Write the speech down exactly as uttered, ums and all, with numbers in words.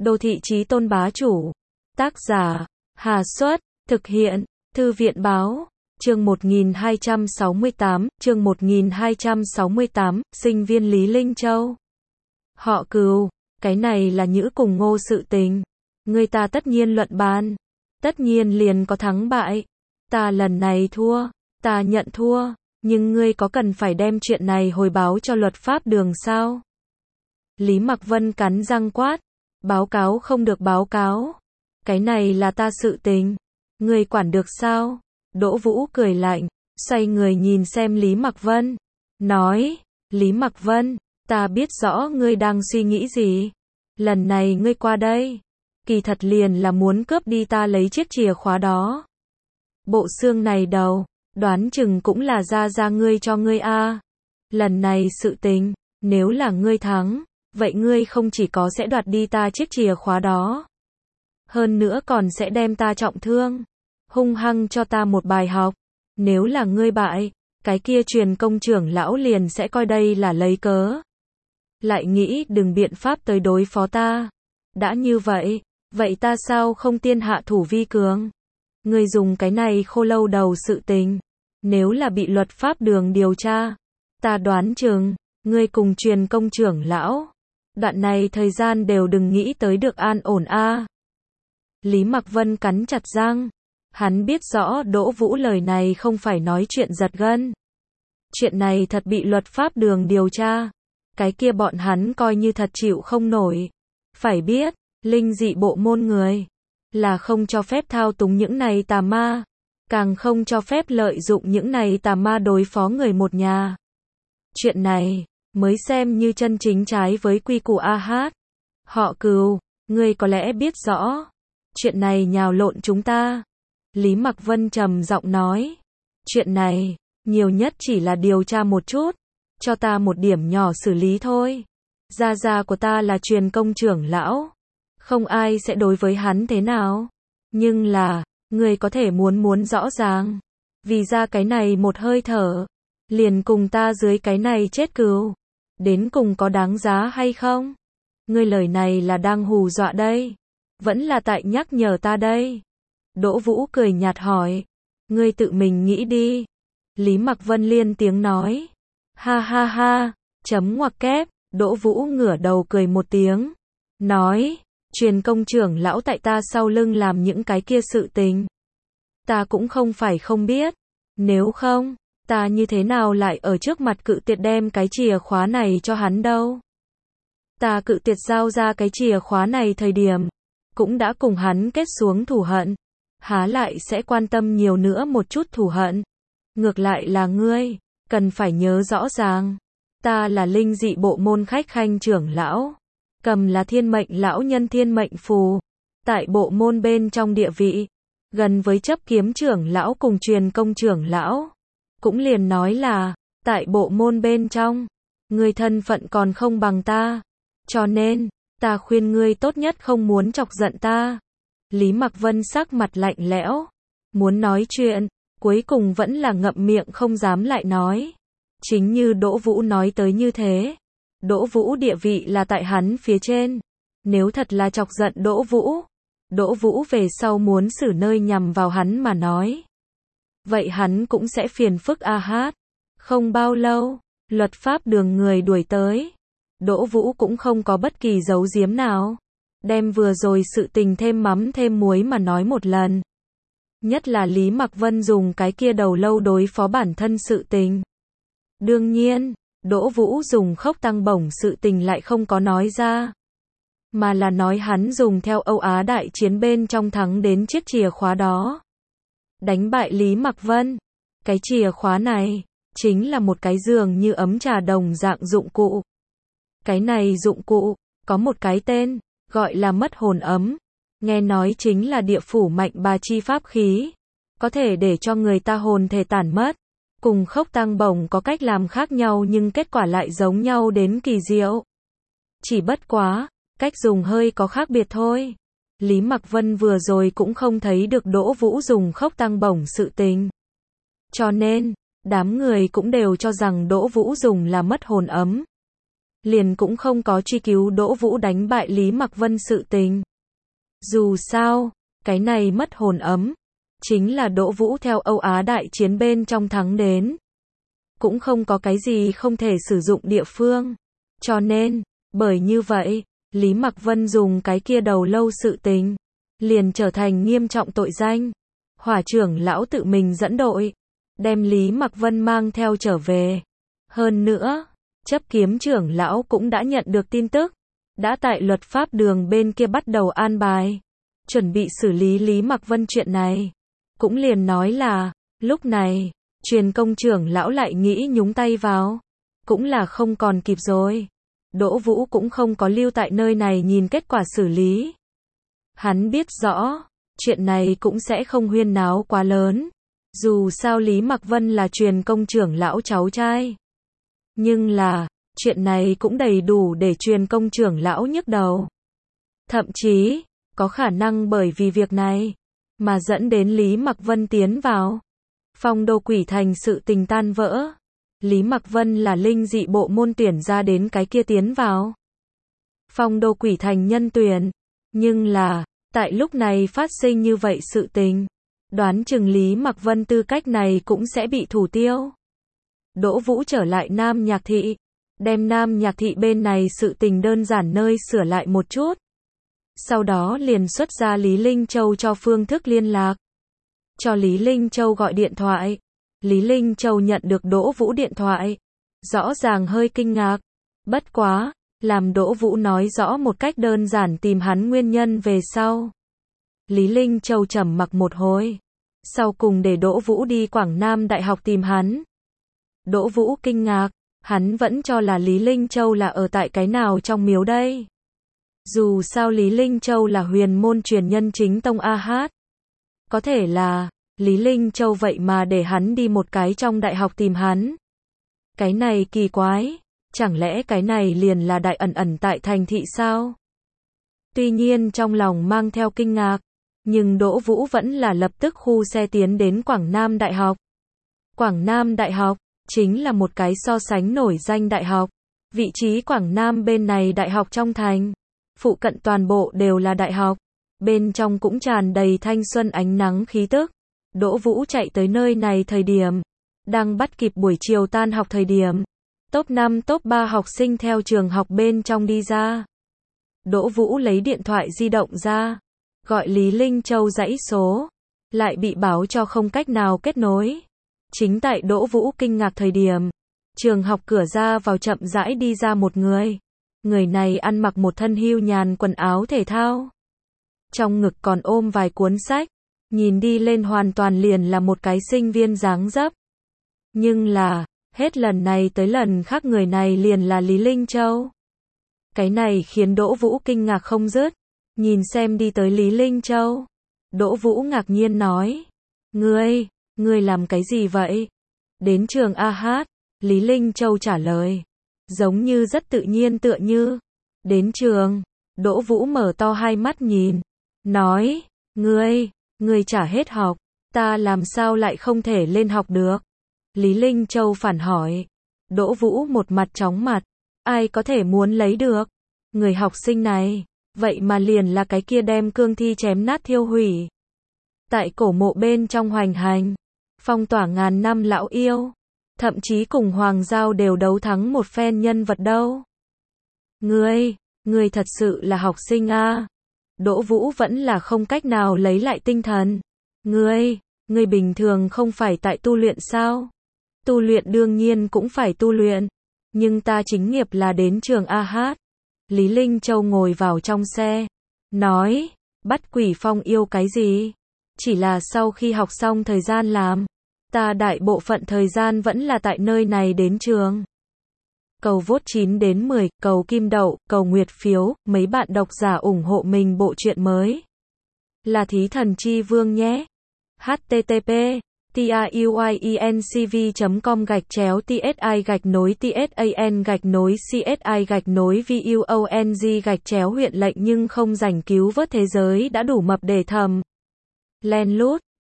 Đô thị chí tôn bá chủ. Tác giả, Hà Xuất, thực hiện, Thư viện báo. Chương một nghìn hai trăm sáu mươi tám, chương một nghìn hai trăm sáu mươi tám, sinh viên Lý Linh Châu. Họ Cừu, cái này là nhữ cùng Ngô sự tình. Người ta tất nhiên luận bàn. Tất nhiên liền có thắng bại. Ta lần này thua, ta nhận thua, nhưng ngươi có cần phải đem chuyện này hồi báo cho luật pháp đường sao? Lý Mặc Vân cắn răng quát, báo cáo không được báo cáo. Cái này là ta sự tình, ngươi quản được sao? Đỗ Vũ cười lạnh, xoay người nhìn xem Lý Mặc Vân, nói, Lý Mặc Vân, ta biết rõ ngươi đang suy nghĩ gì. Lần này ngươi qua đây, kỳ thật liền là muốn cướp đi ta lấy chiếc chìa khóa đó. Bộ xương này đầu, đoán chừng cũng là ra ra ngươi cho ngươi a. Lần này sự tình, nếu là ngươi thắng, vậy ngươi không chỉ có sẽ đoạt đi ta chiếc chìa khóa đó, hơn nữa còn sẽ đem ta trọng thương, hung hăng cho ta một bài học. Nếu là ngươi bại, cái kia truyền công trưởng lão liền sẽ coi đây là lấy cớ, lại nghĩ đừng biện pháp tới đối phó ta. Đã như vậy, vậy ta sao không tiên hạ thủ vi cường? Ngươi dùng cái này khô lâu đầu sự tình, nếu là bị luật pháp đường điều tra, ta đoán chừng, ngươi cùng truyền công trưởng lão, đoạn này thời gian đều đừng nghĩ tới được an ổn a. Lý Mặc Vân cắn chặt răng, hắn biết rõ Đỗ Vũ lời này không phải nói chuyện giật gân. Chuyện này thật bị luật pháp đường điều tra, cái kia bọn hắn coi như thật chịu không nổi. Phải biết, linh dị bộ môn người là không cho phép thao túng những này tà ma, càng không cho phép lợi dụng những này tà ma đối phó người một nhà. Chuyện này mới xem như chân chính trái với quy củ a hát. Họ Cừu, ngươi có lẽ biết rõ, chuyện này nhào lộn chúng ta. Lý Mặc Vân trầm giọng nói, chuyện này, nhiều nhất chỉ là điều tra một chút, cho ta một điểm nhỏ xử lý thôi. Gia gia của ta là truyền công trưởng lão, không ai sẽ đối với hắn thế nào. Nhưng là, ngươi có thể muốn muốn rõ ràng, vì ra cái này một hơi thở, liền cùng ta dưới cái này chết cừu, đến cùng có đáng giá hay không? Ngươi lời này là đang hù dọa đây, vẫn là tại nhắc nhở ta đây? Đỗ Vũ cười nhạt hỏi, ngươi tự mình nghĩ đi. Lý Mặc Vân liên tiếng nói, ha ha ha, chấm ngoặc kép. Đỗ Vũ ngửa đầu cười một tiếng, nói, truyền công trưởng lão tại ta sau lưng làm những cái kia sự tình, ta cũng không phải không biết, nếu không, ta như thế nào lại ở trước mặt cự tuyệt đem cái chìa khóa này cho hắn đâu. Ta cự tuyệt giao ra cái chìa khóa này thời điểm, cũng đã cùng hắn kết xuống thù hận, há lại sẽ quan tâm nhiều nữa một chút thù hận. Ngược lại là ngươi, cần phải nhớ rõ ràng, ta là linh dị bộ môn khách khanh trưởng lão, cầm là thiên mệnh lão nhân thiên mệnh phù, tại bộ môn bên trong địa vị, gần với chấp kiếm trưởng lão cùng truyền công trưởng lão. Cũng liền nói là, tại bộ môn bên trong, ngươi thân phận còn không bằng ta, cho nên, ta khuyên ngươi tốt nhất không muốn chọc giận ta. Lý Mặc Vân sắc mặt lạnh lẽo, muốn nói chuyện, cuối cùng vẫn là ngậm miệng không dám lại nói. Chính như Đỗ Vũ nói tới như thế, Đỗ Vũ địa vị là tại hắn phía trên, nếu thật là chọc giận Đỗ Vũ, Đỗ Vũ về sau muốn xử nơi nhằm vào hắn mà nói, vậy hắn cũng sẽ phiền phức a hát. Không bao lâu, luật pháp đường người đuổi tới, Đỗ Vũ cũng không có bất kỳ giấu giếm nào, đem vừa rồi sự tình thêm mắm thêm muối mà nói một lần. Nhất là Lý Mặc Vân dùng cái kia đầu lâu đối phó bản thân sự tình. Đương nhiên, Đỗ Vũ dùng khốc tăng bổng sự tình lại không có nói ra, mà là nói hắn dùng theo Âu Á đại chiến bên trong thắng đến chiếc chìa khóa đó, đánh bại Lý Mặc Vân. Cái chìa khóa này, chính là một cái giường như ấm trà đồng dạng dụng cụ. Cái này dụng cụ, có một cái tên, gọi là mất hồn ấm. Nghe nói chính là địa phủ mạnh bà chi pháp khí, có thể để cho người ta hồn thể tản mất. Cùng khốc tăng bổng có cách làm khác nhau nhưng kết quả lại giống nhau đến kỳ diệu. Chỉ bất quá, cách dùng hơi có khác biệt thôi. Lý Mặc Vân vừa rồi cũng không thấy được Đỗ Vũ dùng khốc tăng bổng sự tình, cho nên, đám người cũng đều cho rằng Đỗ Vũ dùng là mất hồn ấm. liền cũng không có truy cứu Đỗ Vũ đánh bại Lý Mặc Vân sự tình. Dù sao, cái này mất hồn ấm, chính là Đỗ Vũ theo Âu Á đại chiến bên trong thắng đến. Cũng không có cái gì không thể sử dụng địa phương. Cho nên, bởi như vậy, Lý Mặc Vân dùng cái kia đầu lâu sự tình, liền trở thành nghiêm trọng tội danh. Hỏa trưởng lão tự mình dẫn đội, đem Lý Mặc Vân mang theo trở về. Hơn nữa, chấp kiếm trưởng lão cũng đã nhận được tin tức, đã tại luật pháp đường bên kia bắt đầu an bài, chuẩn bị xử lý Lý Mặc Vân chuyện này. Cũng liền nói là, lúc này, truyền công trưởng lão lại nghĩ nhúng tay vào, cũng là không còn kịp rồi. Đỗ Vũ cũng không có lưu tại nơi này nhìn kết quả xử lý. Hắn biết rõ, chuyện này cũng sẽ không huyên náo quá lớn. Dù sao Lý Mặc Vân là truyền công trưởng lão cháu trai. Nhưng là, chuyện này cũng đầy đủ để truyền công trưởng lão nhức đầu. Thậm chí, có khả năng bởi vì việc này, mà dẫn đến Lý Mặc Vân tiến vào. Phong Đô Quỷ Thành sự tình tan vỡ. Lý Mặc Vân là linh dị bộ môn tuyển ra đến cái kia tiến vào Phong Đô Quỷ Thành nhân tuyển. Nhưng là, tại lúc này phát sinh như vậy sự tình, đoán chừng Lý Mặc Vân tư cách này cũng sẽ bị thủ tiêu. Đỗ Vũ trở lại Nam Nhạc Thị, đem Nam Nhạc Thị bên này sự tình đơn giản nơi sửa lại một chút. Sau đó liền xuất ra Lý Linh Châu cho phương thức liên lạc. Cho Lý Linh Châu gọi điện thoại. Lý Linh Châu nhận được Đỗ Vũ điện thoại. Rõ ràng hơi kinh ngạc. Bất quá, làm Đỗ Vũ nói rõ một cách đơn giản tìm hắn nguyên nhân về sau. Lý Linh Châu trầm mặc một hồi. Sau cùng để Đỗ Vũ đi Quảng Nam Đại học tìm hắn. Đỗ Vũ kinh ngạc. Hắn vẫn cho là Lý Linh Châu là ở tại cái nào trong miếu đây. Dù sao Lý Linh Châu là huyền môn truyền nhân chính tông A Hát. Có thể là, Lý Linh Châu vậy mà để hắn đi một cái trong đại học tìm hắn. Cái này kỳ quái, chẳng lẽ cái này liền là đại ẩn ẩn tại thành thị sao? Tuy nhiên trong lòng mang theo kinh ngạc, nhưng Đỗ Vũ vẫn là lập tức khu xe tiến đến Quảng Nam Đại học. Quảng Nam Đại học, chính là một cái so sánh nổi danh đại học. Vị trí Quảng Nam bên này đại học trong thành. Phụ cận toàn bộ đều là đại học. Bên trong cũng tràn đầy thanh xuân ánh nắng khí tức. Đỗ Vũ chạy tới nơi này thời điểm, đang bắt kịp buổi chiều tan học thời điểm. Top năm top ba học sinh theo trường học bên trong đi ra. Đỗ Vũ lấy điện thoại di động ra, gọi Lý Linh Châu dãy số, lại bị báo cho không cách nào kết nối. Chính tại Đỗ Vũ kinh ngạc thời điểm, trường học cửa ra vào chậm rãi đi ra một người. Người này ăn mặc một thân hưu nhàn quần áo thể thao. Trong ngực còn ôm vài cuốn sách, nhìn đi lên hoàn toàn liền là một cái sinh viên dáng dấp. Nhưng là, hết lần này tới lần khác người này liền là Lý Linh Châu. Cái này khiến Đỗ Vũ kinh ngạc không dứt. Nhìn xem đi tới Lý Linh Châu. Đỗ Vũ ngạc nhiên nói. Ngươi, ngươi làm cái gì vậy? Đến trường A Hát, Lý Linh Châu trả lời. Giống như rất tự nhiên tựa như. Đến trường, Đỗ Vũ mở to hai mắt nhìn. Nói, ngươi, ngươi trả hết học, ta làm sao lại không thể lên học được? Lý Linh Châu phản hỏi. Đỗ Vũ một mặt chóng mặt. Ai có thể muốn lấy được? Người học sinh này, vậy mà liền là cái kia đem cương thi chém nát thiêu hủy. Tại cổ mộ bên trong hoành hành, phong tỏa ngàn năm lão yêu, thậm chí cùng Hoàng Giao đều đấu thắng một phen nhân vật đâu. Ngươi, ngươi thật sự là học sinh a? Đỗ Vũ vẫn là không cách nào lấy lại tinh thần. Ngươi, ngươi bình thường không phải tại tu luyện sao? Tu luyện đương nhiên cũng phải tu luyện, nhưng ta chính nghiệp là đến trường A Hát. Lý Linh Châu ngồi vào trong xe, nói, bắt quỷ phong yêu cái gì? Chỉ là sau khi học xong thời gian làm, ta đại bộ phận thời gian vẫn là tại nơi này đến trường. Cầu vote chín đến mười, cầu kim đậu, cầu nguyệt phiếu, mấy bạn độc giả ủng hộ mình bộ truyện mới. Là Thí Thần Chi Vương nhé. http tauincv chấm com gạch chéo tsi gạch nối tsan gạch nối csi gạch nối vuong gạch chéo huyện lệnh nhưng không rảnh cứu vớt thế giới đã đủ mập để thầm. Len lút.